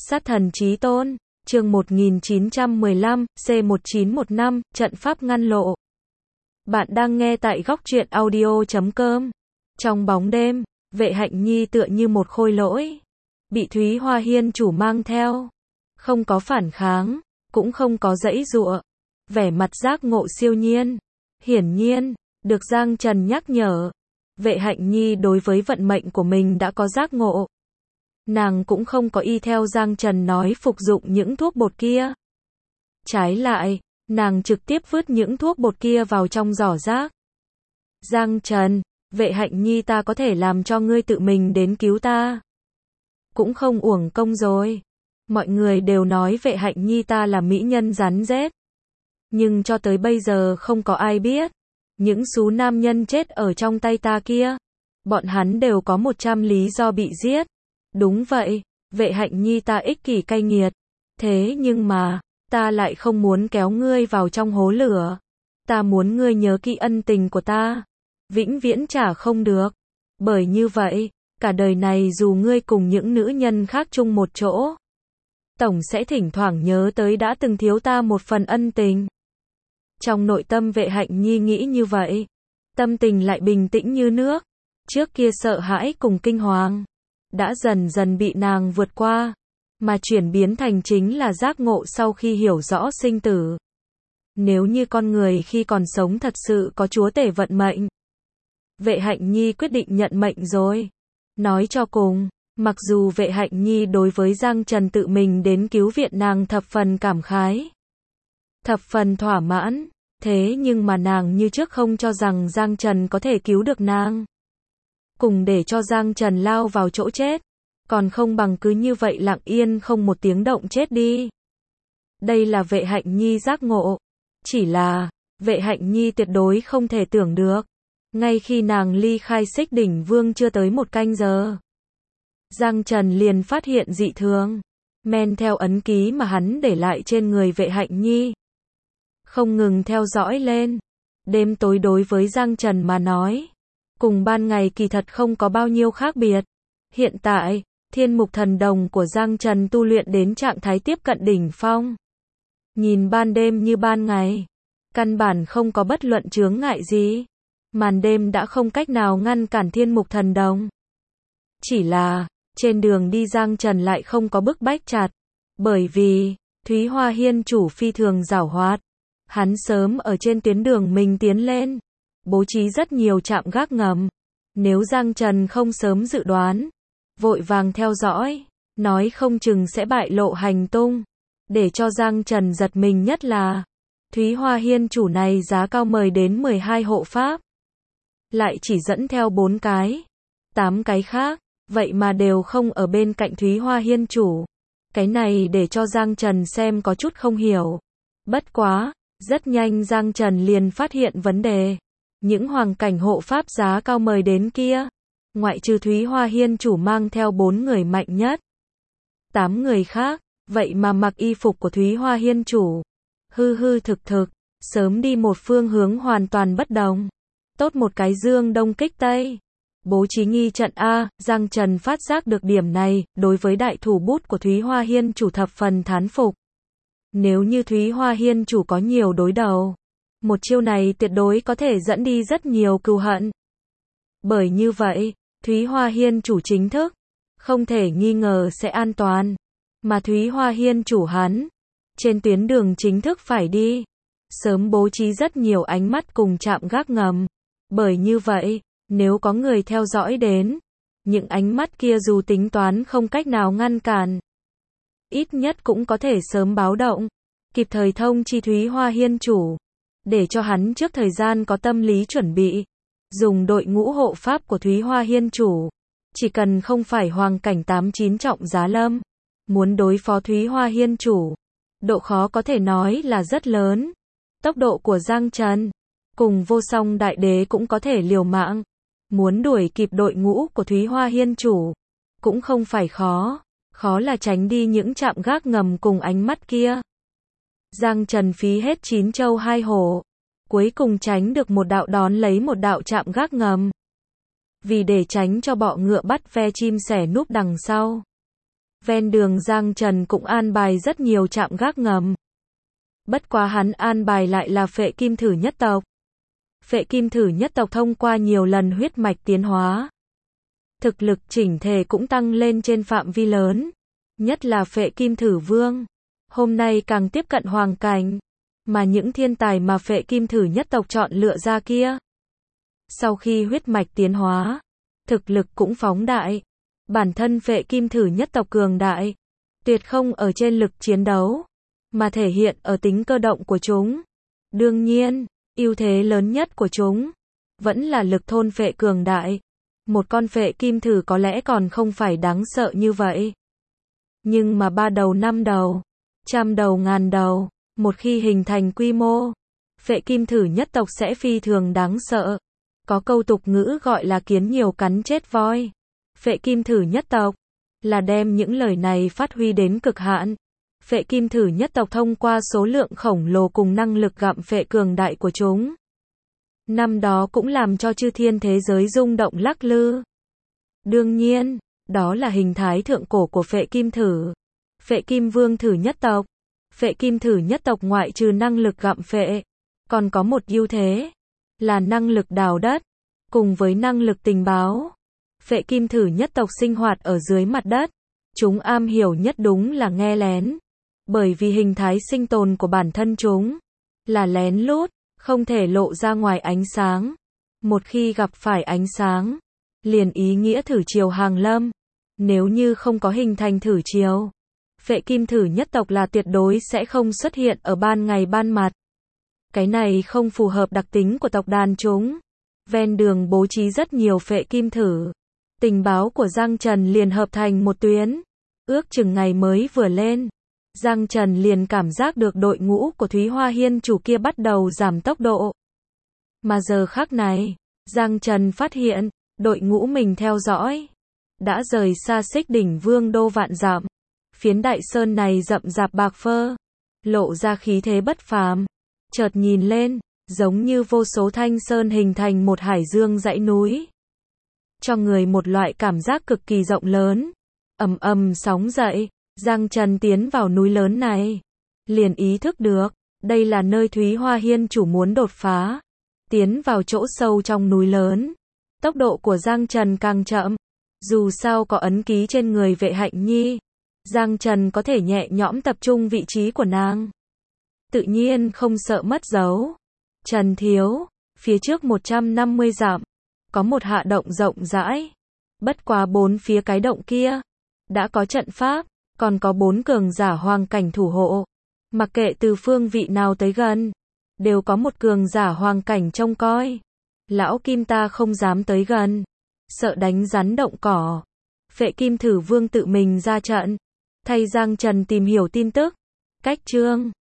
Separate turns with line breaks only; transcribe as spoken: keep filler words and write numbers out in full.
Sát thần chí tôn, chương một nghìn chín trăm mười lăm, C một chín một năm, trận pháp ngăn lộ. Bạn đang nghe tại góc truyện audio chấm com. Trong bóng đêm, Vệ Hạnh Nhi tựa như một khôi lỗi, bị Thúy Hoa Hiên chủ mang theo. Không có phản kháng, cũng không có giãy giụa. Vẻ mặt giác ngộ siêu nhiên. Hiển nhiên, được Giang Trần nhắc nhở. Vệ Hạnh Nhi đối với vận mệnh của mình đã có giác ngộ. Nàng cũng không có y theo Giang Trần nói phục dụng những thuốc bột kia. Trái lại, nàng trực tiếp vứt những thuốc bột kia vào trong giỏ rác. Giang Trần, Vệ Hạnh Nhi ta có thể làm cho ngươi tự mình đến cứu ta. Cũng không uổng công rồi. Mọi người đều nói Vệ Hạnh Nhi ta là mỹ nhân rắn rết. Nhưng cho tới bây giờ không có ai biết. Những số nam nhân chết ở trong tay ta kia. Bọn hắn đều có một trăm lý do bị giết. Đúng vậy, Vệ Hạnh Nhi ta ích kỷ cay nghiệt. Thế nhưng mà, ta lại không muốn kéo ngươi vào trong hố lửa. Ta muốn ngươi nhớ kỹ ân tình của ta. Vĩnh viễn trả không được. Bởi như vậy, cả đời này dù ngươi cùng những nữ nhân khác chung một chỗ, tổng sẽ thỉnh thoảng nhớ tới đã từng thiếu ta một phần ân tình. Trong nội tâm Vệ Hạnh Nhi nghĩ như vậy. Tâm tình lại bình tĩnh như nước. Trước kia sợ hãi cùng kinh hoàng đã dần dần bị nàng vượt qua, mà chuyển biến thành chính là giác ngộ sau khi hiểu rõ sinh tử. Nếu như con người khi còn sống thật sự có chúa tể vận mệnh, Vệ Hạnh Nhi quyết định nhận mệnh rồi. Nói cho cùng, mặc dù Vệ Hạnh Nhi đối với Giang Trần tự mình đến cứu viện nàng thập phần cảm khái, thập phần thỏa mãn, thế nhưng mà nàng như trước không cho rằng Giang Trần có thể cứu được nàng. Cùng để cho Giang Trần lao vào chỗ chết, còn không bằng cứ như vậy lặng yên không một tiếng động chết đi. Đây là Vệ Hạnh Nhi giác ngộ. Chỉ là, Vệ Hạnh Nhi tuyệt đối không thể tưởng được. Ngay khi nàng ly khai Xích Đỉnh Vương chưa tới một canh giờ, Giang Trần liền phát hiện dị thường. Men theo ấn ký mà hắn để lại trên người Vệ Hạnh Nhi, không ngừng theo dõi lên. Đêm tối đối với Giang Trần mà nói, cùng ban ngày kỳ thật không có bao nhiêu khác biệt. Hiện tại, Thiên Mục Thần Đồng của Giang Trần tu luyện đến trạng thái tiếp cận đỉnh phong. Nhìn ban đêm như ban ngày, căn bản không có bất luận chướng ngại gì. Màn đêm đã không cách nào ngăn cản Thiên Mục Thần Đồng. Chỉ là, trên đường đi Giang Trần lại không có bức bách chặt. Bởi vì, Thúy Hoa Hiên chủ phi thường giảo hoạt. Hắn sớm ở trên tuyến đường mình tiến lên, bố trí rất nhiều trạm gác ngầm. Nếu Giang Trần không sớm dự đoán, vội vàng theo dõi, nói không chừng sẽ bại lộ hành tung. Để cho Giang Trần giật mình nhất là, Thúy Hoa Hiên chủ này giá cao mời đến mười hai hộ pháp, lại chỉ dẫn theo bốn cái, tám cái khác, vậy mà đều không ở bên cạnh Thúy Hoa Hiên chủ. Cái này để cho Giang Trần xem có chút không hiểu. Bất quá, rất nhanh Giang Trần liền phát hiện vấn đề. Những hoàng cảnh hộ pháp giá cao mời đến kia, ngoại trừ Thúy Hoa Hiên chủ mang theo bốn người mạnh nhất, tám người khác, vậy mà mặc y phục của Thúy Hoa Hiên chủ. Hư hư thực thực, sớm đi một phương hướng hoàn toàn bất đồng. Tốt một cái dương đông kích tây. Bố trí nghi trận A, Giang Trần phát giác được điểm này, đối với đại thủ bút của Thúy Hoa Hiên chủ thập phần thán phục. Nếu như Thúy Hoa Hiên chủ có nhiều đối đầu, một chiêu này tuyệt đối có thể dẫn đi rất nhiều cừu hận. Bởi như vậy, Thúy Hoa Hiên chủ chính thức, không thể nghi ngờ sẽ an toàn. Mà Thúy Hoa Hiên chủ hắn, trên tuyến đường chính thức phải đi, sớm bố trí rất nhiều ánh mắt cùng trạm gác ngầm. Bởi như vậy, nếu có người theo dõi đến, những ánh mắt kia dù tính toán không cách nào ngăn cản, ít nhất cũng có thể sớm báo động, kịp thời thông chi Thúy Hoa Hiên chủ, để cho hắn trước thời gian có tâm lý chuẩn bị. Dùng đội ngũ hộ pháp của Thúy Hoa Hiên chủ, chỉ cần không phải hoàng cảnh tám chín trọng giá lâm, muốn đối phó Thúy Hoa Hiên chủ, độ khó có thể nói là rất lớn. Tốc độ của Giang Trần, cùng Vô Song Đại Đế cũng có thể liều mạng. Muốn đuổi kịp đội ngũ của Thúy Hoa Hiên chủ, cũng không phải khó. Khó là tránh đi những trạm gác ngầm cùng ánh mắt kia. Giang Trần phí hết chín châu hai hổ, cuối cùng tránh được một đạo đón lấy một đạo trạm gác ngầm. Vì để tránh cho bọ ngựa bắt ve chim sẻ núp đằng sau, ven đường Giang Trần cũng an bài rất nhiều trạm gác ngầm. Bất quá hắn an bài lại là Phệ Kim Thử nhất tộc. Phệ Kim Thử nhất tộc thông qua nhiều lần huyết mạch tiến hóa, thực lực chỉnh thể cũng tăng lên trên phạm vi lớn, nhất là Phệ Kim Thử Vương, hôm nay càng tiếp cận hoàng cảnh, mà những thiên tài mà Phệ Kim Thử nhất tộc chọn lựa ra kia, sau khi huyết mạch tiến hóa, thực lực cũng phóng đại. Bản thân Phệ Kim Thử nhất tộc cường đại, tuyệt không ở trên lực chiến đấu, mà thể hiện ở tính cơ động của chúng. Đương nhiên, ưu thế lớn nhất của chúng vẫn là lực thôn phệ cường đại. Một con Phệ Kim Thử có lẽ còn không phải đáng sợ như vậy. Nhưng mà ba đầu năm đầu, trăm đầu ngàn đầu, một khi hình thành quy mô, Phệ Kim Thử nhất tộc sẽ phi thường đáng sợ. Có câu tục ngữ gọi là kiến nhiều cắn chết voi. Phệ Kim Thử nhất tộc là đem những lời này phát huy đến cực hạn. Phệ Kim Thử nhất tộc thông qua số lượng khổng lồ cùng năng lực gặm phệ cường đại của chúng, năm đó cũng làm cho chư thiên thế giới rung động lắc lư. Đương nhiên, đó là hình thái thượng cổ của Phệ Kim Thử. Phệ Kim Vương Thử nhất tộc. Phệ Kim Thử nhất tộc ngoại trừ năng lực gặm phệ, còn có một ưu thế, là năng lực đào đất, cùng với năng lực tình báo. Phệ Kim Thử nhất tộc sinh hoạt ở dưới mặt đất, chúng am hiểu nhất đúng là nghe lén. Bởi vì hình thái sinh tồn của bản thân chúng là lén lút, không thể lộ ra ngoài ánh sáng. Một khi gặp phải ánh sáng, liền ý nghĩa thử triều hàng lâm. Nếu như không có hình thành thử triều, Phệ Kim Thử nhất tộc là tuyệt đối sẽ không xuất hiện ở ban ngày ban mặt. Cái này không phù hợp đặc tính của tộc đàn chúng. Ven đường bố trí rất nhiều Phệ Kim Thử. Tình báo của Giang Trần liền hợp thành một tuyến. Ước chừng ngày mới vừa lên, Giang Trần liền cảm giác được đội ngũ của Thúy Hoa Hiên chủ kia bắt đầu giảm tốc độ. Mà giờ khắc này, Giang Trần phát hiện, đội ngũ mình theo dõi đã rời xa Xích Đỉnh Vương đô vạn dặm. Phiến đại sơn này rậm rạp bạc phơ, lộ ra khí thế bất phàm. Chợt nhìn lên, giống như vô số thanh sơn hình thành một hải dương dãy núi, cho người một loại cảm giác cực kỳ rộng lớn. Ầm ầm sóng dậy, Giang Trần tiến vào núi lớn này, liền ý thức được, đây là nơi Thúy Hoa Hiên chủ muốn đột phá. Tiến vào chỗ sâu trong núi lớn, tốc độ của Giang Trần càng chậm. Dù sao có ấn ký trên người Vệ Hạnh Nhi, Giang Trần có thể nhẹ nhõm tập trung vị trí của nàng, tự nhiên không sợ mất dấu. Trần thiếu, phía trước một trăm năm mươi dặm, có một hạ động rộng rãi. Bất quá bốn phía cái động kia, đã có trận pháp, còn có bốn cường giả hoàng cảnh thủ hộ. Mặc kệ từ phương vị nào tới gần, đều có một cường giả hoàng cảnh trông coi. Lão Kim ta không dám tới gần, sợ đánh rắn động cỏ. Phệ Kim Thử Vương tự mình ra trận, thay Giang Trần tìm hiểu tin tức. Cách chương